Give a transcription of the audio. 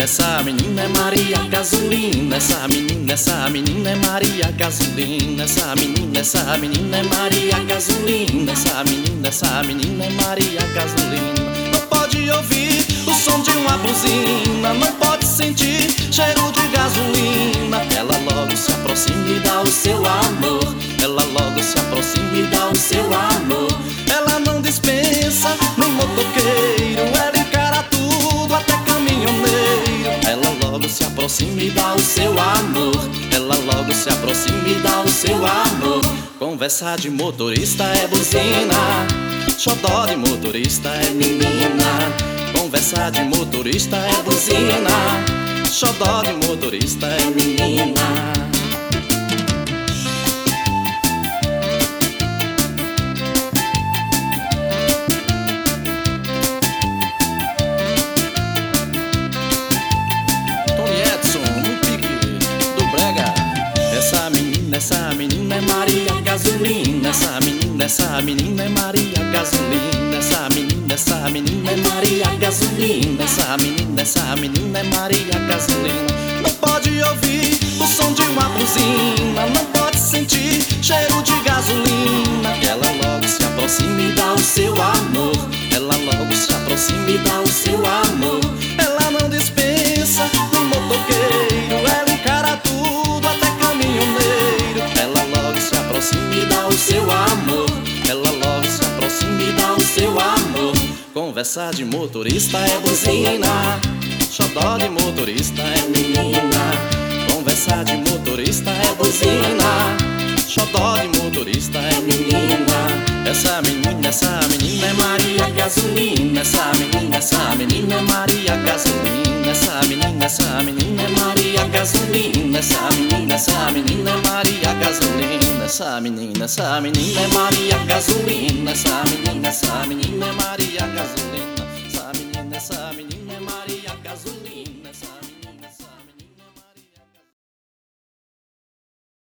essa menina é Maria Gasolina. Essa menina é Maria Gasolina. Essa menina é Maria Gasolina. Essa menina é Maria Gasolina. Não pode ouvir o som de uma buzina, não pode sentir cheiro de gasolina. Ela logo se aproxima e dá o seu amor. Ela logo se aproxima e dá o seu amor. Ela não dispensa nem motoqueiro, ela encara tudo, até caminhoneiro. Ela logo se aproxima e dá o seu amor. Ela logo se aproxima e dá o seu amor. Conversa de motorista é buzina, xodó de motorista é menina. Conversa de motorista é buzina, xodó de motorista é menina. Essa menina é Maria Gasolina. Essa menina é Maria Gasolina. Essa menina é Maria Gasolina. Essa menina é Maria Gasolina. Não pode ouvir o som de uma buzina, não pode sentir cheiro de gasolina. Ela logo se aproxima e dá o seu amor. Ela logo se aproxima e dá o seu amor. Ela não dispensa um motoqueiro, ela encara tudo, até caminhoneiro. Ela logo se aproxima e dá o seu amor. Ela logo se aproxima e dá o seu amor. Conversa de motorista é buzina, xodó de motorista é menina. Conversa de motorista é buzina, xodó de motorista é menina. Essa menina é Maria Gasolina. Essa menina é Maria Gasolina. Essa menina é Maria Gasolina. Essa menina é Maria Gasolina. Essa menina é Maria Gasolina. Essa menina é Maria